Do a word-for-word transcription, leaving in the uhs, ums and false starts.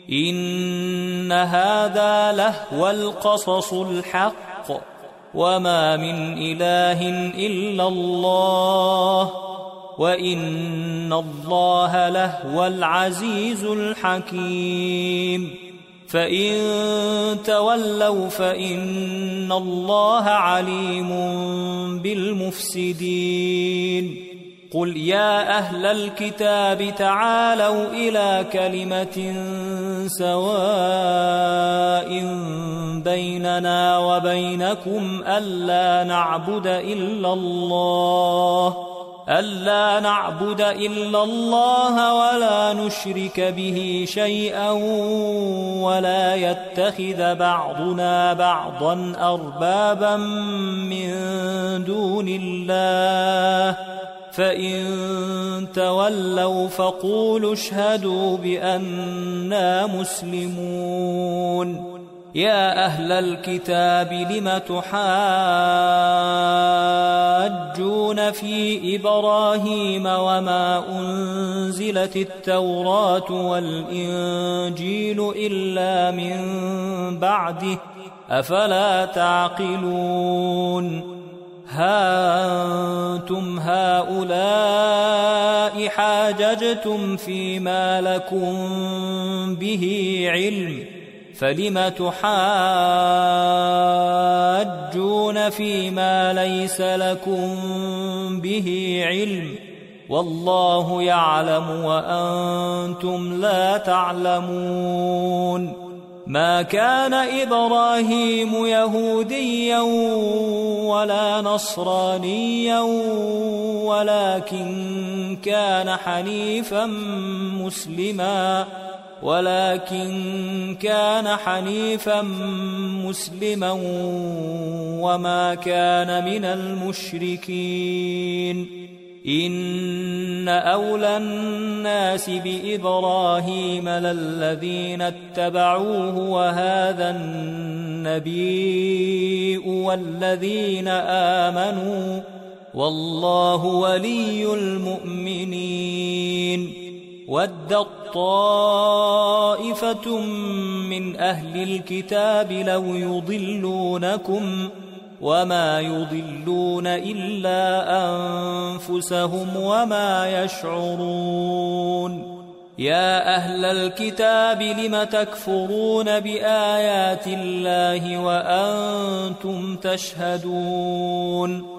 إن هذا لهو القصص الحق وما من إله إلا الله وإن الله لهو العزيز الحكيم فإن تولوا فإن الله عليم بالمفسدين قل يا أهل الكتاب تعالوا إلى كلمة سواء بيننا وبينكم ألا نعبد إلا الله ألا نعبد إلا الله ولا نشرك به شيئا ولا يتخذ بعضنا بعضا أربابا من دون الله فإن تولوا فقولوا اشهدوا بأننا مسلمون يا أهل الكتاب لم تحاجون في إبراهيم وما أنزلت التوراة والإنجيل إلا من بعده أفلا تعقلون ها أنتم هؤلاء حاججتم فيما لكم به علم فلم تحاجون فيما ليس لكم به علم والله يعلم وأنتم لا تعلمون ما كان إبراهيم يهوديا ولا نصرانيا ولكن كان حنيفا مسلما ولكن كان حنيفا مسلما وما كان من المشركين إن أولى الناس بإبراهيم للذين اتبعوه وهذا النبي والذين آمنوا والله ولي المؤمنين ودت طائفة من أهل الكتاب لو يضلونكم وما يضلون إلا أنفسهم وما يشعرون يا أهل الكتاب لم تكفرون بآيات الله وأنتم تشهدون